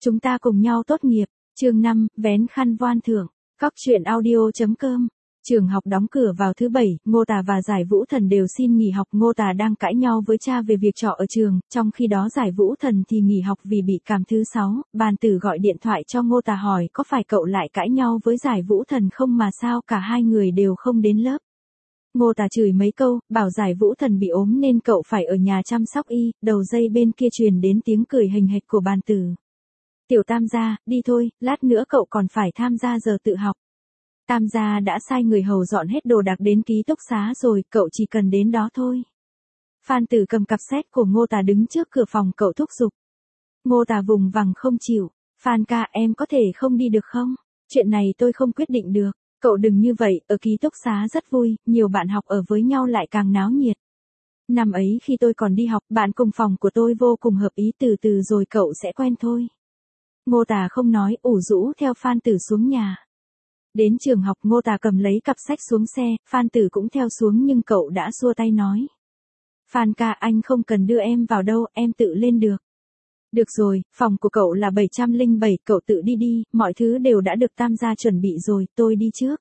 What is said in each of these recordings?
Chúng ta cùng nhau tốt nghiệp. Chương 5, vén khăn voan thưởng. Cóc truyện audio.com. Trường học đóng cửa vào thứ Bảy, Ngô Tà và Giải Vũ Thần đều xin nghỉ học. Ngô Tà đang cãi nhau với cha về việc trọ ở trường, trong khi đó Giải Vũ Thần thì nghỉ học vì bị cảm. Thứ 6, Bàn Tử gọi điện thoại cho Ngô Tà hỏi có phải cậu lại cãi nhau với Giải Vũ Thần không mà sao cả hai người đều không đến lớp. Ngô Tà chửi mấy câu, bảo Giải Vũ Thần bị ốm nên cậu phải ở nhà chăm sóc y. Đầu dây bên kia truyền đến tiếng cười hình hệt của Bàn Tử. Tiểu Tam gia, đi thôi, lát nữa cậu còn phải tham gia giờ tự học. Tam gia đã sai người hầu dọn hết đồ đạc đến ký túc xá rồi, cậu chỉ cần đến đó thôi. Phan Tử cầm cặp xét của Ngô Tà đứng trước cửa phòng cậu thúc giục. Ngô Tà vùng vằng không chịu. Phan ca, em có thể không đi được không? Chuyện này tôi không quyết định được. Cậu đừng như vậy, ở ký túc xá rất vui, nhiều bạn học ở với nhau lại càng náo nhiệt. Năm ấy khi tôi còn đi học, bạn cùng phòng của tôi vô cùng hợp ý, từ từ rồi cậu sẽ quen thôi. Ngô Tà không nói, ủ rũ theo Phan Tử xuống nhà. Đến trường học, Ngô Tà cầm lấy cặp sách xuống xe, Phan Tử cũng theo xuống nhưng cậu đã xua tay nói. Phan ca, anh không cần đưa em vào đâu, em tự lên được. Được rồi, phòng của cậu là 707, cậu tự đi đi, mọi thứ đều đã được Tam gia chuẩn bị rồi, tôi đi trước.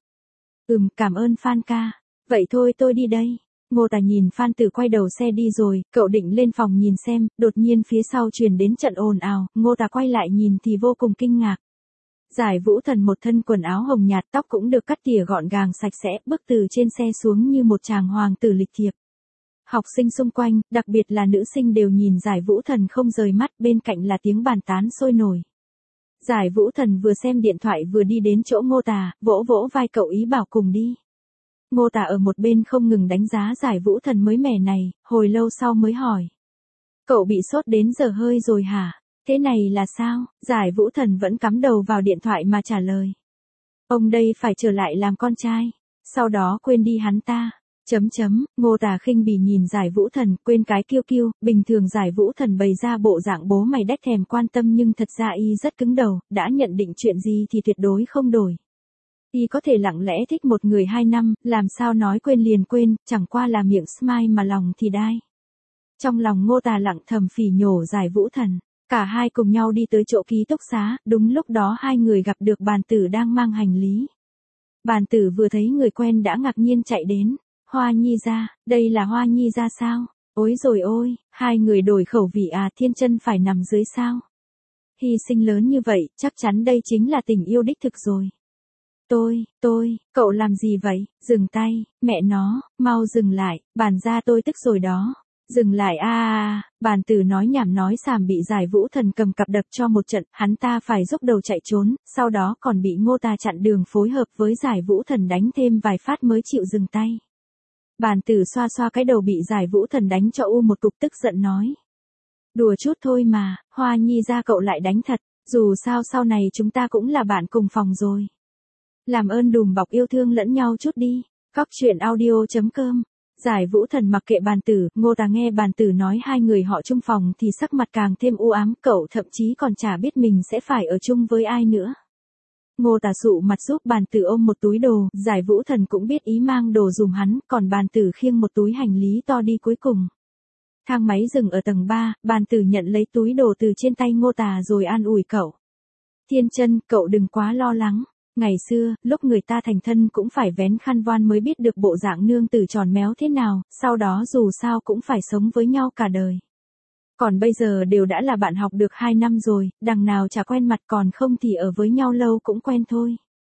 Cảm ơn Phan ca. Vậy thôi tôi đi đây. Ngô Tà nhìn Phan Tử quay đầu xe đi rồi, cậu định lên phòng nhìn xem, đột nhiên phía sau truyền đến trận ồn ào, Ngô Tà quay lại nhìn thì vô cùng kinh ngạc. Giải Vũ Thần một thân quần áo hồng nhạt, tóc cũng được cắt tỉa gọn gàng sạch sẽ, bước từ trên xe xuống như một chàng hoàng tử lịch thiệp. Học sinh xung quanh, đặc biệt là nữ sinh đều nhìn Giải Vũ Thần không rời mắt, bên cạnh là tiếng bàn tán sôi nổi. Giải Vũ Thần vừa xem điện thoại vừa đi đến chỗ Ngô Tà, vỗ vỗ vai cậu ý bảo cùng đi. Ngô Tà ở một bên không ngừng đánh giá Giải Vũ Thần mới mẻ này, hồi lâu sau mới hỏi. Cậu bị sốt đến giờ hơi rồi hả? Thế này là sao? Giải Vũ Thần vẫn cắm đầu vào điện thoại mà trả lời. Ông đây phải trở lại làm con trai. Sau đó quên đi hắn ta. Ngô Tà khinh bỉ nhìn Giải Vũ Thần, quên cái kiêu kiêu, bình thường Giải Vũ Thần bày ra bộ dạng bố mày đếch thèm quan tâm nhưng thật ra y rất cứng đầu, đã nhận định chuyện gì thì tuyệt đối không đổi. Y có thể lặng lẽ thích một người 2 năm, làm sao nói quên liền quên, chẳng qua là miệng smile mà lòng thì đai. Trong lòng Ngô Tà lặng thầm phỉ nhổ Giải Vũ Thần, cả hai cùng nhau đi tới chỗ ký túc xá, đúng lúc đó hai người gặp được Bàn Tử đang mang hành lý. Bàn Tử vừa thấy người quen đã ngạc nhiên chạy đến. Hoa Nhi gia, đây là Hoa Nhi gia sao? Ôi rồi ôi, hai người đổi khẩu vị à, Thiên Chân phải nằm dưới sao? Hy sinh lớn như vậy, chắc chắn đây chính là tình yêu đích thực rồi. Cậu làm gì vậy? Dừng tay, mẹ nó, mau dừng lại, Bàn gia tôi tức rồi đó. Dừng lại Bàn Tử nói nhảm nói xàm bị Giải Vũ Thần cầm cặp đập cho một trận, hắn ta phải dốc đầu chạy trốn, sau đó còn bị Ngô Tà chặn đường phối hợp với Giải Vũ Thần đánh thêm vài phát mới chịu dừng tay. Bàn Tử xoa xoa cái đầu bị Giải Vũ Thần đánh cho một cục, tức giận nói. Đùa chút thôi mà, Hoa Nhi gia cậu lại đánh thật, dù sao sau này chúng ta cũng là bạn cùng phòng rồi. Làm ơn đùm bọc yêu thương lẫn nhau chút đi. Cóc truyện audio.com. Giải Vũ Thần mặc kệ Bàn Tử, Ngô Tà nghe Bàn Tử nói hai người họ chung phòng thì sắc mặt càng thêm u ám, cậu thậm chí còn chả biết mình sẽ phải ở chung với ai nữa. Ngô Tà sụ mặt giúp Bàn Tử ôm một túi đồ, Giải Vũ Thần cũng biết ý mang đồ dùm hắn, còn Bàn Tử khiêng một túi hành lý to đi cuối cùng. Thang máy dừng ở tầng 3, Bàn Tử nhận lấy túi đồ từ trên tay Ngô Tà rồi an ủi cậu. Thiên Chân, cậu đừng quá lo lắng. Ngày xưa, lúc người ta thành thân cũng phải vén khăn voan mới biết được bộ dạng nương tử tròn méo thế nào, sau đó dù sao cũng phải sống với nhau cả đời. Còn bây giờ đều đã là bạn học được 2 năm rồi, đằng nào chả quen mặt, còn không thì ở với nhau lâu cũng quen thôi.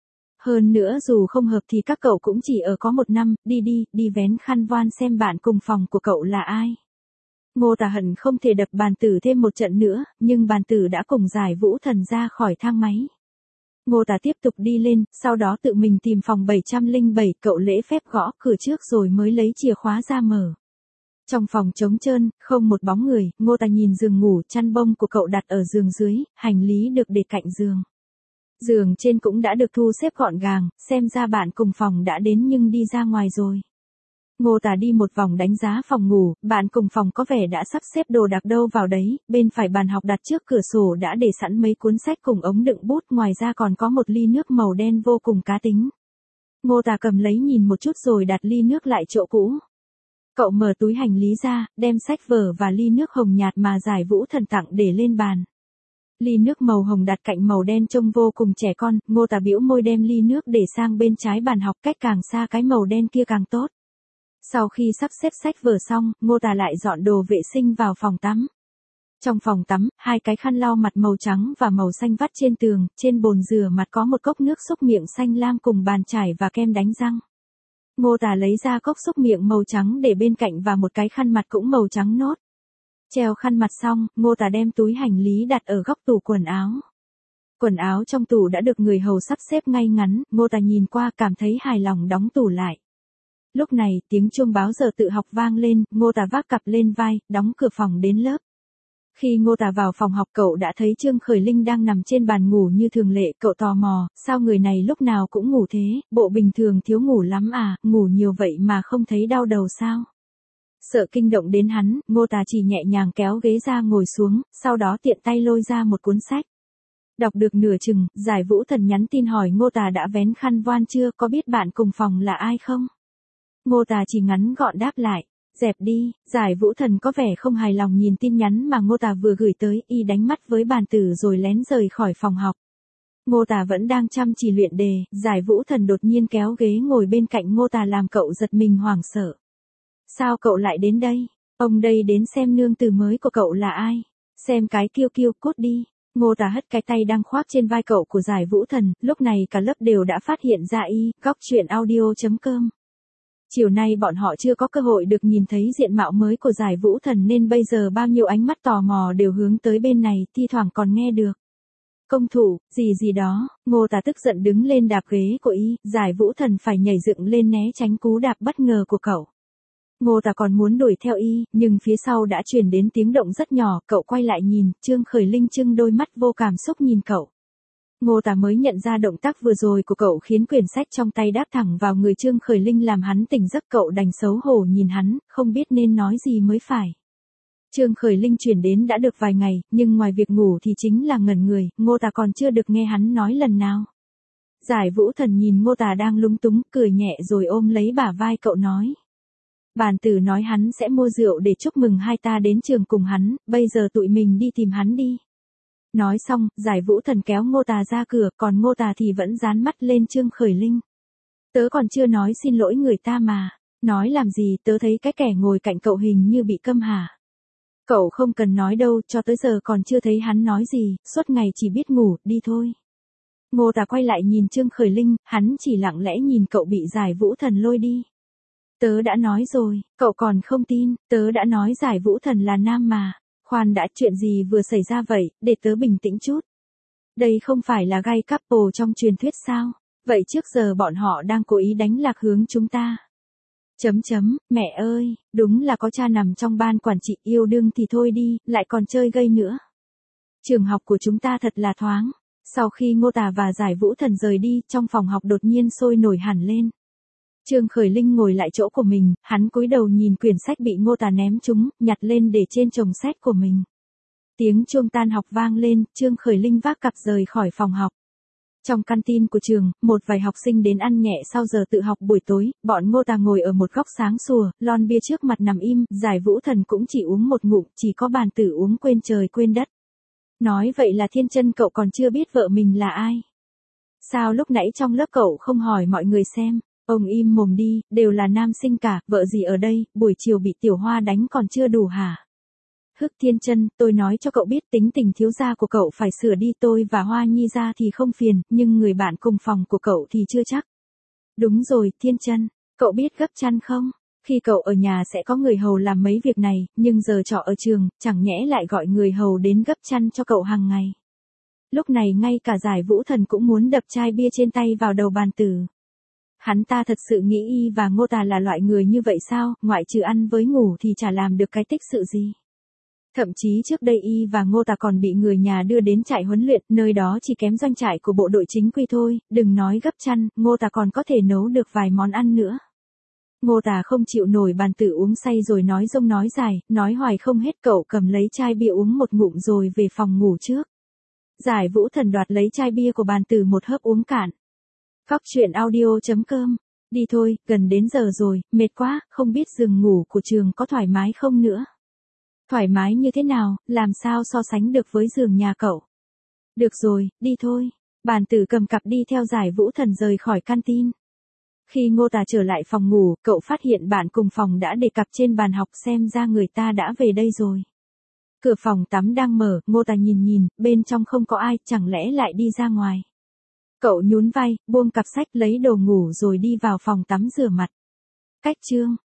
Hơn nữa dù không hợp thì các cậu cũng chỉ ở có 1 năm, đi vén khăn voan xem bạn cùng phòng của cậu là ai. Ngô Tà hận không thể đập Bàn Tử thêm một trận nữa, nhưng Bàn Tử đã cùng Giải Vũ Thần ra khỏi thang máy. Ngô Tà tiếp tục đi lên, sau đó tự mình tìm phòng 707, cậu lễ phép gõ cửa trước rồi mới lấy chìa khóa ra mở. Trong phòng trống trơn, không một bóng người, Ngô Tà nhìn giường ngủ, chăn bông của cậu đặt ở giường dưới, hành lý được để cạnh giường. Giường trên cũng đã được thu xếp gọn gàng, xem ra bạn cùng phòng đã đến nhưng đi ra ngoài rồi. Ngô Tà đi một vòng đánh giá phòng ngủ, bạn cùng phòng có vẻ đã sắp xếp đồ đạc đâu vào đấy, bên phải bàn học đặt trước cửa sổ đã để sẵn mấy cuốn sách cùng ống đựng bút, ngoài ra còn có một ly nước màu đen vô cùng cá tính. Ngô Tà cầm lấy nhìn một chút rồi đặt ly nước lại chỗ cũ. Cậu mở túi hành lý ra, đem sách vở và ly nước hồng nhạt mà Giải Vũ Thần tặng để lên bàn. Ly nước màu hồng đặt cạnh màu đen trông vô cùng trẻ con, Ngô Tả bĩu môi đem ly nước để sang bên trái bàn học, cách càng xa cái màu đen kia càng tốt. Sau khi sắp xếp sách vở xong, Ngô Tả lại dọn đồ vệ sinh vào phòng tắm. Trong phòng tắm, hai cái khăn lau mặt màu trắng và màu xanh vắt trên tường, trên bồn rửa mặt có một cốc nước xúc miệng xanh lam cùng bàn chải và kem đánh răng. Ngô Tả lấy ra cốc xúc miệng màu trắng để bên cạnh và một cái khăn mặt cũng màu trắng nốt. Treo khăn mặt xong, Ngô Tả đem túi hành lý đặt ở góc tủ quần áo. Quần áo trong tủ đã được người hầu sắp xếp ngay ngắn, Ngô Tả nhìn qua cảm thấy hài lòng đóng tủ lại. Lúc này, tiếng chuông báo giờ tự học vang lên, Ngô Tả vác cặp lên vai, đóng cửa phòng đến lớp. Khi Ngô Tả vào phòng học cậu đã thấy Trương Khởi Linh đang nằm trên bàn ngủ như thường lệ, cậu tò mò, sao người này lúc nào cũng ngủ thế, bộ bình thường thiếu ngủ lắm à, ngủ nhiều vậy mà không thấy đau đầu sao? Sợ kinh động đến hắn, Ngô Tả chỉ nhẹ nhàng kéo ghế ra ngồi xuống, sau đó tiện tay lôi ra một cuốn sách. Đọc được nửa chừng, Giải Vũ Thần nhắn tin hỏi Ngô Tả đã vén khăn voan chưa, có biết bạn cùng phòng là ai không? Ngô Tả chỉ ngắn gọn đáp lại. Dẹp đi. Giải Vũ Thần có vẻ không hài lòng nhìn tin nhắn mà Ngô Tả vừa gửi tới, y đánh mắt với bàn tử rồi lén rời khỏi phòng học. Ngô Tả vẫn đang chăm chỉ luyện đề, Giải Vũ Thần đột nhiên kéo ghế ngồi bên cạnh Ngô Tả làm cậu giật mình hoảng sợ. Sao cậu lại đến đây? Ông đây đến xem nương tử mới của cậu là ai? Xem cái kiêu kiêu cốt đi. Ngô Tả hất cái tay đang khoác trên vai cậu của Giải Vũ Thần, lúc này cả lớp đều đã phát hiện ra y, góc truyện audio.com. Chiều nay bọn họ chưa có cơ hội được nhìn thấy diện mạo mới của Giải Vũ Thần nên bây giờ bao nhiêu ánh mắt tò mò đều hướng tới bên này, thi thoảng còn nghe được. Công thủ, gì đó, Ngô Tả tức giận đứng lên đạp ghế của y, Giải Vũ Thần phải nhảy dựng lên né tránh cú đạp bất ngờ của cậu. Ngô Tả còn muốn đuổi theo y, nhưng phía sau đã truyền đến tiếng động rất nhỏ, cậu quay lại nhìn, Trương Khởi Linh trưng đôi mắt vô cảm xúc nhìn cậu. Ngô Tả mới nhận ra động tác vừa rồi của cậu khiến quyển sách trong tay đáp thẳng vào người Trương Khởi Linh làm hắn tỉnh giấc, cậu đành xấu hổ nhìn hắn, không biết nên nói gì mới phải. Trương Khởi Linh chuyển đến đã được vài ngày, nhưng ngoài việc ngủ thì chính là ngẩn người, Ngô Tả còn chưa được nghe hắn nói lần nào. Giải Vũ Thần nhìn Ngô Tả đang lúng túng, cười nhẹ rồi ôm lấy bả vai cậu nói. Bàn tử nói hắn sẽ mua rượu để chúc mừng hai ta đến trường cùng hắn, bây giờ tụi mình đi tìm hắn đi. Nói xong, Giải Vũ Thần kéo Ngô Tả ra cửa, còn Ngô Tả thì vẫn dán mắt lên Trương Khởi Linh. Tớ còn chưa nói xin lỗi người ta mà. Nói làm gì, tớ thấy cái kẻ ngồi cạnh cậu hình như bị câm hả? Cậu không cần nói đâu, cho tới giờ còn chưa thấy hắn nói gì, suốt ngày chỉ biết ngủ, đi thôi. Ngô Tả quay lại nhìn Trương Khởi Linh, hắn chỉ lặng lẽ nhìn cậu bị Giải Vũ Thần lôi đi. Tớ đã nói rồi, cậu còn không tin, tớ đã nói Giải Vũ Thần là nam mà. Khoan đã, chuyện gì vừa xảy ra vậy, để tớ bình tĩnh chút. Đây không phải là gay couple trong truyền thuyết sao? Vậy trước giờ bọn họ đang cố ý đánh lạc hướng chúng ta. Mẹ ơi, đúng là có cha nằm trong ban quản trị, yêu đương thì thôi đi, lại còn chơi gây nữa. Trường học của chúng ta thật là thoáng. Sau khi Ngô Tả và Giải Vũ Thần rời đi, trong phòng học đột nhiên sôi nổi hẳn lên. Trương Khởi Linh ngồi lại chỗ của mình, hắn cúi đầu nhìn quyển sách bị Ngô Tả ném trúng, nhặt lên để trên chồng sách của mình. Tiếng chuông tan học vang lên, Trương Khởi Linh vác cặp rời khỏi phòng học. Trong canteen của trường, một vài học sinh đến ăn nhẹ sau giờ tự học buổi tối, bọn Ngô Tả ngồi ở một góc sáng sủa, lon bia trước mặt nằm im, Giải Vũ Thần cũng chỉ uống một ngụm, chỉ có bàn tử uống quên trời quên đất. Nói vậy là Thiên Chân cậu còn chưa biết vợ mình là ai. Sao lúc nãy trong lớp cậu không hỏi mọi người xem? Ông im mồm đi, đều là nam sinh cả, vợ gì ở đây, buổi chiều bị Tiểu Hoa đánh còn chưa đủ hả? Hức Thiên Chân, tôi nói cho cậu biết tính tình thiếu gia của cậu phải sửa đi, tôi và Hoa Nhi ra thì không phiền, nhưng người bạn cùng phòng của cậu thì chưa chắc. Đúng rồi, Thiên Chân, cậu biết gấp chăn không? Khi cậu ở nhà sẽ có người hầu làm mấy việc này, nhưng giờ trọ ở trường, chẳng nhẽ lại gọi người hầu đến gấp chăn cho cậu hàng ngày. Lúc này ngay cả Giải Vũ Thần cũng muốn đập chai bia trên tay vào đầu bàn tử. Hắn ta thật sự nghĩ y và Ngô Tả là loại người như vậy sao, ngoại trừ ăn với ngủ thì chả làm được cái tích sự gì. Thậm chí trước đây y và Ngô Tả còn bị người nhà đưa đến trại huấn luyện, nơi đó chỉ kém doanh trại của bộ đội chính quy thôi, đừng nói gấp chăn, Ngô Tả còn có thể nấu được vài món ăn nữa. Ngô Tả không chịu nổi bàn tử uống say rồi nói dông nói dài, nói hoài không hết, cậu cầm lấy chai bia uống một ngụm rồi về phòng ngủ trước. Giải Vũ Thần đoạt lấy chai bia của bàn tử một hớp uống cạn. Góc truyện audio.com. Đi thôi, gần đến giờ rồi, mệt quá, không biết giường ngủ của trường có thoải mái không nữa. Thoải mái như thế nào, làm sao so sánh được với giường nhà cậu. Được rồi, đi thôi. Bàn tử cầm cặp đi theo Giải Vũ Thần rời khỏi canteen. Khi Ngô Tà trở lại phòng ngủ, cậu phát hiện bạn cùng phòng đã để cặp trên bàn học, xem ra người ta đã về đây rồi. Cửa phòng tắm đang mở, Ngô Tà nhìn, bên trong không có ai, chẳng lẽ lại đi ra ngoài. Cậu nhún vai, buông cặp sách lấy đồ ngủ rồi đi vào phòng tắm rửa mặt. Cách chương